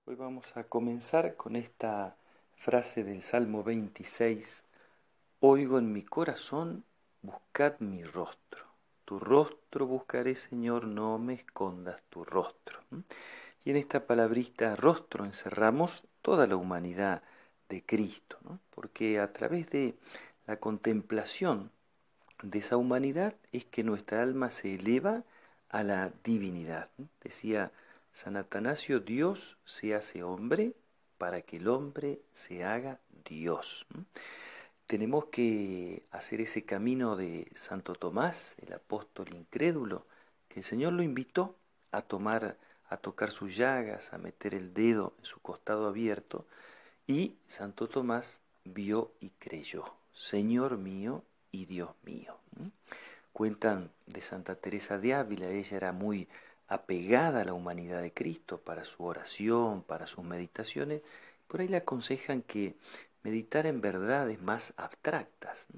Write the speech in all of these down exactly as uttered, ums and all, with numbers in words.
Hoy vamos a comenzar con esta frase del Salmo veintiséis. Oigo en mi corazón, buscad mi rostro. Tu rostro buscaré, Señor, no me escondas tu rostro. ¿Mm? Y en esta palabrita rostro encerramos toda la humanidad de Cristo, ¿no? Porque a través de la contemplación de esa humanidad es que nuestra alma se eleva a la divinidad. Decía San Atanasio, Dios se hace hombre para que el hombre se haga Dios. Tenemos que hacer ese camino de Santo Tomás, el apóstol incrédulo, que el Señor lo invitó a tomar, a tocar sus llagas, a meter el dedo en su costado abierto, y Santo Tomás vio y creyó, Señor mío y Dios mío. Cuentan de Santa Teresa de Ávila, ella era muy apegada a la humanidad de Cristo para su oración, para sus meditaciones. Por ahí le aconsejan que meditar en verdades más abstractas.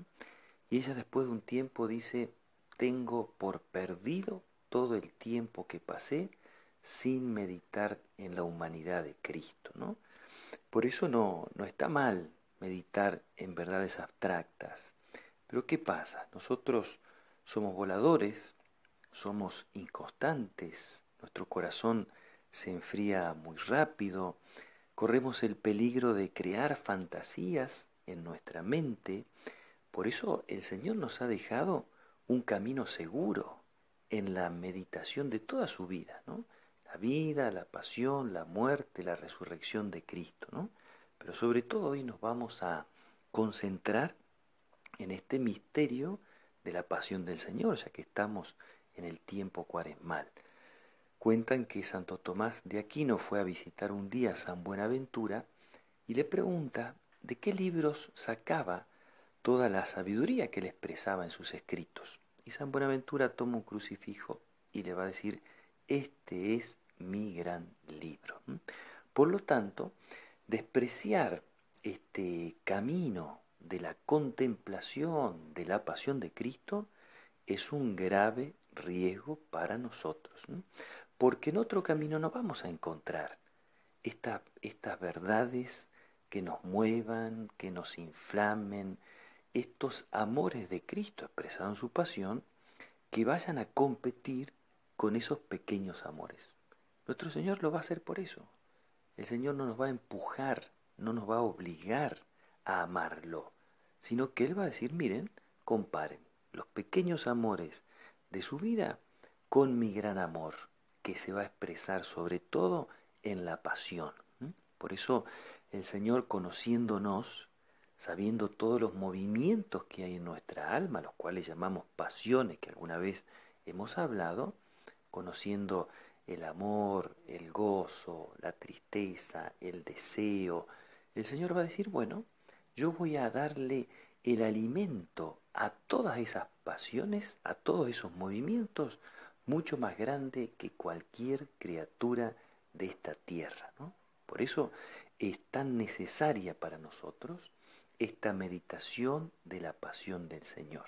Y ella después de un tiempo dice, tengo por perdido todo el tiempo que pasé sin meditar en la humanidad de Cristo, ¿no? Por eso no, no está mal meditar en verdades abstractas. Pero ¿qué pasa? Nosotros somos voladores, somos inconstantes, nuestro corazón se enfría muy rápido, corremos el peligro de crear fantasías en nuestra mente. Por eso el Señor nos ha dejado un camino seguro en la meditación de toda su vida, ¿no? La vida, la pasión, la muerte, la resurrección de Cristo, ¿no? Pero sobre todo hoy nos vamos a concentrar en este misterio de la pasión del Señor, ya que estamos en el tiempo cuaresmal. Cuentan que Santo Tomás de Aquino fue a visitar un día a San Buenaventura y le pregunta de qué libros sacaba toda la sabiduría que él expresaba en sus escritos. Y San Buenaventura toma un crucifijo y le va a decir, este es mi gran libro. Por lo tanto, despreciar este camino de la contemplación de la pasión de Cristo es un grave riesgo para nosotros, ¿no? Porque en otro camino no vamos a encontrar esta, estas verdades que nos muevan, que nos inflamen, estos amores de Cristo expresados en su pasión, que vayan a competir con esos pequeños amores. Nuestro Señor lo va a hacer por eso. El Señor no nos va a empujar, no nos va a obligar a amarlo, sino que Él va a decir, miren, comparen los pequeños amores de su vida con mi gran amor, que se va a expresar sobre todo en la pasión. Por eso el Señor, conociéndonos, sabiendo todos los movimientos que hay en nuestra alma, los cuales llamamos pasiones, que alguna vez hemos hablado, conociendo el amor, el gozo, la tristeza, el deseo, el Señor va a decir, bueno, yo voy a darle el alimento a todas esas pasiones, a todos esos movimientos, mucho más grande que cualquier criatura de esta tierra, ¿no? Por eso es tan necesaria para nosotros esta meditación de la pasión del Señor.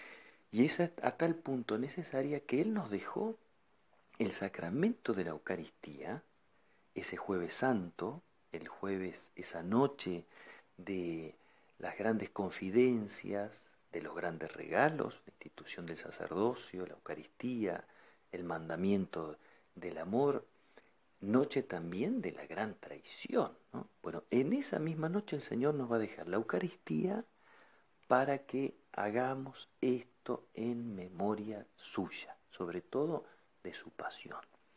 Y es a, a tal punto necesaria que Él nos dejó el sacramento de la Eucaristía, ese jueves santo, el jueves, esa noche de las grandes confidencias, de los grandes regalos, la institución del sacerdocio, la Eucaristía, el mandamiento del amor, noche también de la gran traición, ¿no? Bueno, en esa misma noche el Señor nos va a dejar la Eucaristía para que hagamos esto en memoria suya, sobre todo de su pasión.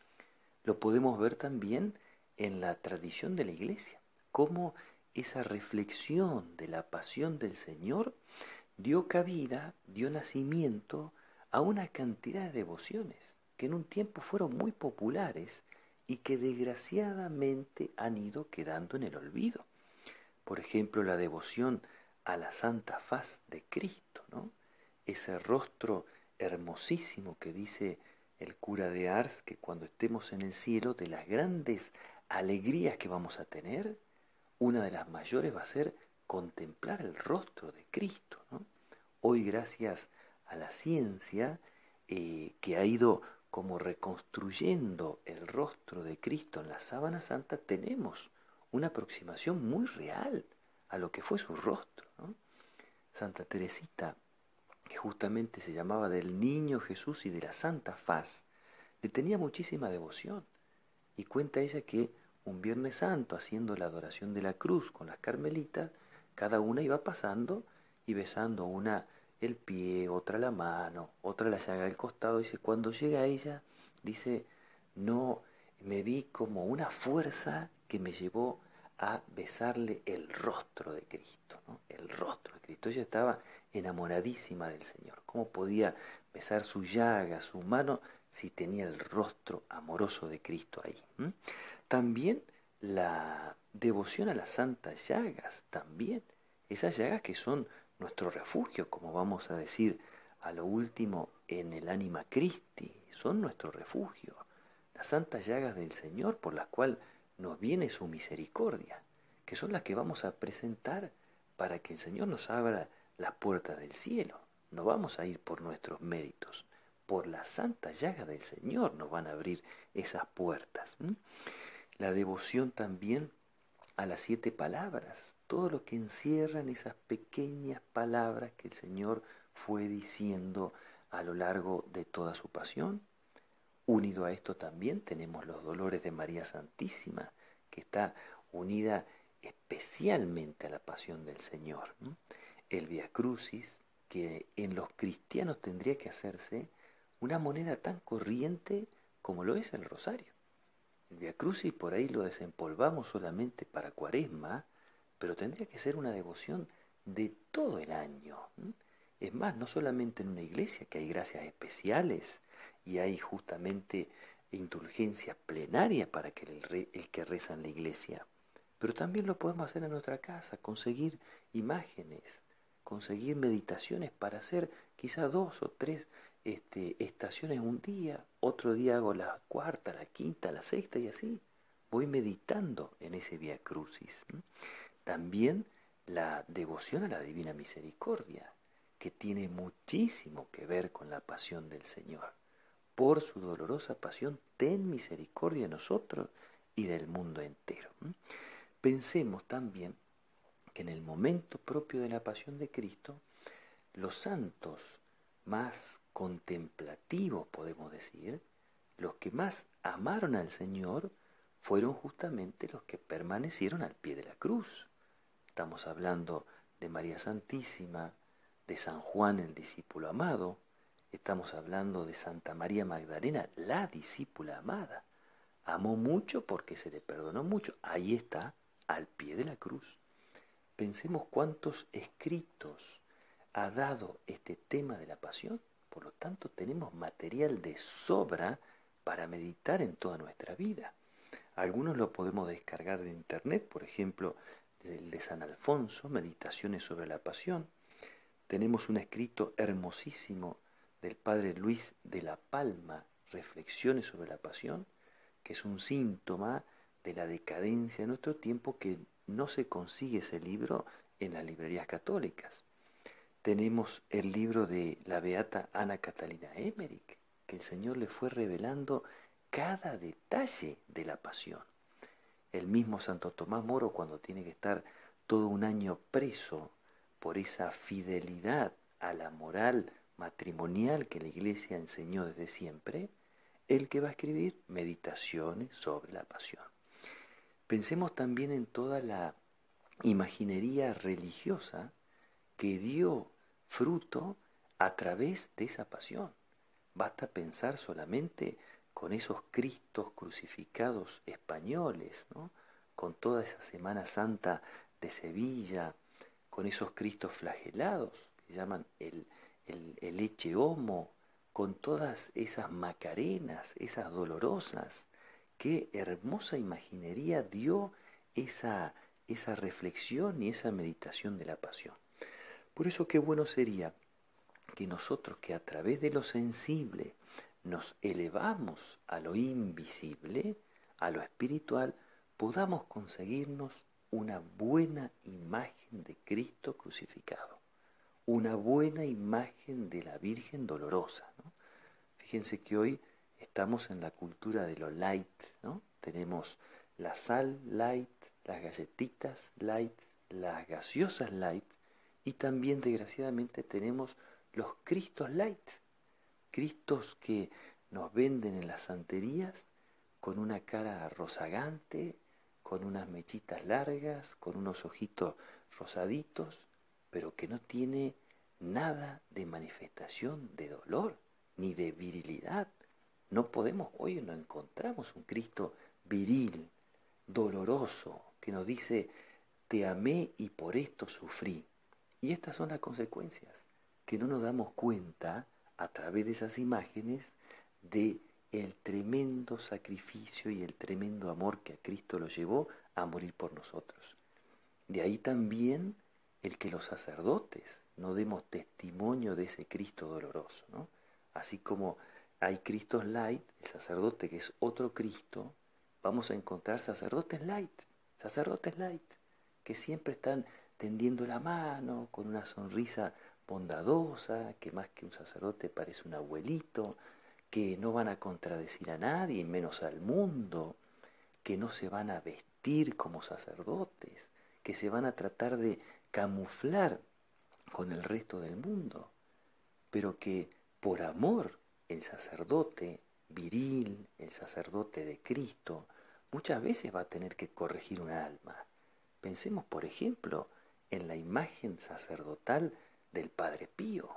Lo podemos ver también en la tradición de la Iglesia, cómo esa reflexión de la pasión del Señor dio cabida, dio nacimiento a una cantidad de devociones que en un tiempo fueron muy populares y que desgraciadamente han ido quedando en el olvido. Por ejemplo, la devoción a la Santa Faz de Cristo, ¿no? Ese rostro hermosísimo que dice el cura de Ars, que cuando estemos en el cielo, de las grandes alegrías que vamos a tener, una de las mayores va a ser contemplar el rostro de Cristo, ¿no? Hoy, gracias a la ciencia, eh, que ha ido como reconstruyendo el rostro de Cristo en la sábana santa, tenemos una aproximación muy real a lo que fue su rostro, ¿no? Santa Teresita, que justamente se llamaba del Niño Jesús y de la Santa Faz, le tenía muchísima devoción. Y cuenta ella que un Viernes Santo, haciendo la adoración de la cruz con las carmelitas, cada una iba pasando y besando una el pie, otra la mano, otra la llaga del costado. Dice, cuando llega a ella, dice, no, me vi como una fuerza que me llevó a besarle el rostro de Cristo, ¿no? El rostro de Cristo. Ella estaba enamoradísima del Señor. ¿Cómo podía besar su llaga, su mano, si tenía el rostro amoroso de Cristo ahí? ¿Mm? También la devoción a las santas llagas, también. Esas llagas que son nuestro refugio, como vamos a decir a lo último en el Anima Christi, son nuestro refugio. Las santas llagas del Señor por las cuales nos viene su misericordia, que son las que vamos a presentar para que el Señor nos abra las puertas del cielo. No vamos a ir por nuestros méritos, por las santas llagas del Señor nos van a abrir esas puertas. ¿Mm? La devoción también a las siete palabras, todo lo que encierran esas pequeñas palabras que el Señor fue diciendo a lo largo de toda su pasión. Unido a esto también tenemos los dolores de María Santísima, que está unida especialmente a la pasión del Señor. El Vía Crucis, que en los cristianos tendría que hacerse una moneda tan corriente como lo es el rosario. El Vía Crucis por ahí lo desempolvamos solamente para Cuaresma, pero tendría que ser una devoción de todo el año. Es más, no solamente en una iglesia, que hay gracias especiales y hay justamente indulgencias plenarias para que el, re, el que reza en la iglesia, pero también lo podemos hacer en nuestra casa, conseguir imágenes, conseguir meditaciones para hacer quizá dos o tres este, estaciones un día, otro día hago la cuarta, la quinta, la sexta y así. Voy meditando en ese Vía Crucis. También la devoción a la Divina Misericordia, que tiene muchísimo que ver con la pasión del Señor. Por su dolorosa pasión, ten misericordia de nosotros y del mundo entero. Pensemos también que en el momento propio de la pasión de Cristo, los santos más contemplativos, podemos decir, los que más amaron al Señor, fueron justamente los que permanecieron al pie de la cruz. Estamos hablando de María Santísima, de San Juan el discípulo amado, estamos hablando de Santa María Magdalena, la discípula amada. Amó mucho porque se le perdonó mucho. Ahí está, al pie de la cruz. Pensemos cuántos escritos ha dado este tema de la pasión. Por lo tanto, tenemos material de sobra para meditar en toda nuestra vida. Algunos lo podemos descargar de internet, por ejemplo, el de San Alfonso, Meditaciones sobre la Pasión. Tenemos un escrito hermosísimo del padre Luis de la Palma, Reflexiones sobre la Pasión, que es un síntoma de la decadencia de nuestro tiempo, que no se consigue ese libro en las librerías católicas. Tenemos el libro de la beata Ana Catalina Emmerich, que el Señor le fue revelando cada detalle de la pasión. El mismo Santo Tomás Moro, cuando tiene que estar todo un año preso por esa fidelidad a la moral matrimonial que la Iglesia enseñó desde siempre, el que va a escribir Meditaciones sobre la Pasión. Pensemos también en toda la imaginería religiosa que dio fruto a través de esa pasión. Basta pensar solamente con esos Cristos crucificados españoles, ¿no? Con toda esa Semana Santa de Sevilla, con esos Cristos flagelados, que llaman el, el, el Ecce Homo, con todas esas Macarenas, esas dolorosas. Qué hermosa imaginería dio esa, esa reflexión y esa meditación de la pasión. Por eso qué bueno sería que nosotros, que a través de lo sensible nos elevamos a lo invisible, a lo espiritual, podamos conseguirnos una buena imagen de Cristo crucificado, una buena imagen de la Virgen dolorosa, ¿no? Fíjense que hoy Estamos en la cultura de lo light, ¿no? Tenemos la sal light, las galletitas light, las gaseosas light y también desgraciadamente tenemos los cristos light, cristos que nos venden en las santerías con una cara rozagante, con unas mechitas largas, con unos ojitos rosaditos, pero que no tiene nada de manifestación de dolor ni de virilidad. No podemos, hoy no encontramos un Cristo viril, doloroso, que nos dice, te amé y por esto sufrí. Y estas son las consecuencias, que no nos damos cuenta a través de esas imágenes de el tremendo sacrificio y el tremendo amor que a Cristo lo llevó a morir por nosotros. De ahí también el que los sacerdotes no demos testimonio de ese Cristo doloroso, ¿no? Así como hay Cristos light, el sacerdote que es otro Cristo, vamos a encontrar sacerdotes light, sacerdotes light, que siempre están tendiendo la mano, con una sonrisa bondadosa, que más que un sacerdote parece un abuelito, que no van a contradecir a nadie, menos al mundo, que no se van a vestir como sacerdotes, que se van a tratar de camuflar con el resto del mundo, pero que por amor el sacerdote viril, el sacerdote de Cristo, muchas veces va a tener que corregir un alma. Pensemos, por ejemplo, en la imagen sacerdotal del Padre Pío.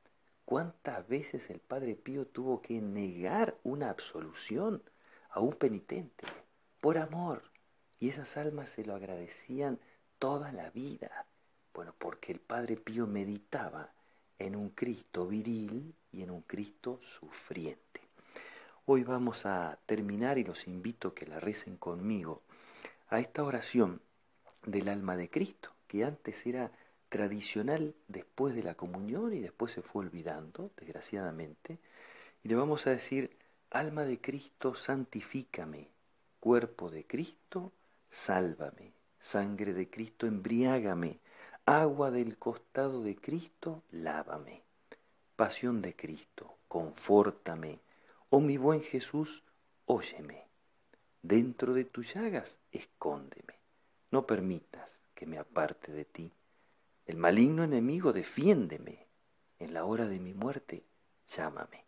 ¿Cuántas veces el Padre Pío tuvo que negar una absolución a un penitente? Por amor. Y esas almas se lo agradecían toda la vida. Bueno, porque el Padre Pío meditaba en un Cristo viril y en un Cristo sufriente. Hoy vamos a terminar y los invito a que la recen conmigo a esta oración del alma de Cristo, que antes era tradicional después de la comunión y después se fue olvidando, desgraciadamente. Y le vamos a decir, alma de Cristo, santifícame, cuerpo de Cristo, sálvame, sangre de Cristo, embriágame, agua del costado de Cristo, lávame, pasión de Cristo, confórtame, oh mi buen Jesús, óyeme, dentro de tus llagas, escóndeme, no permitas que me aparte de ti, el maligno enemigo, defiéndeme, en la hora de mi muerte, llámame,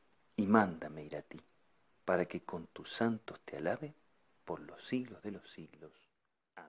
y mándame ir a ti, para que con tus santos te alabe por los siglos de los siglos.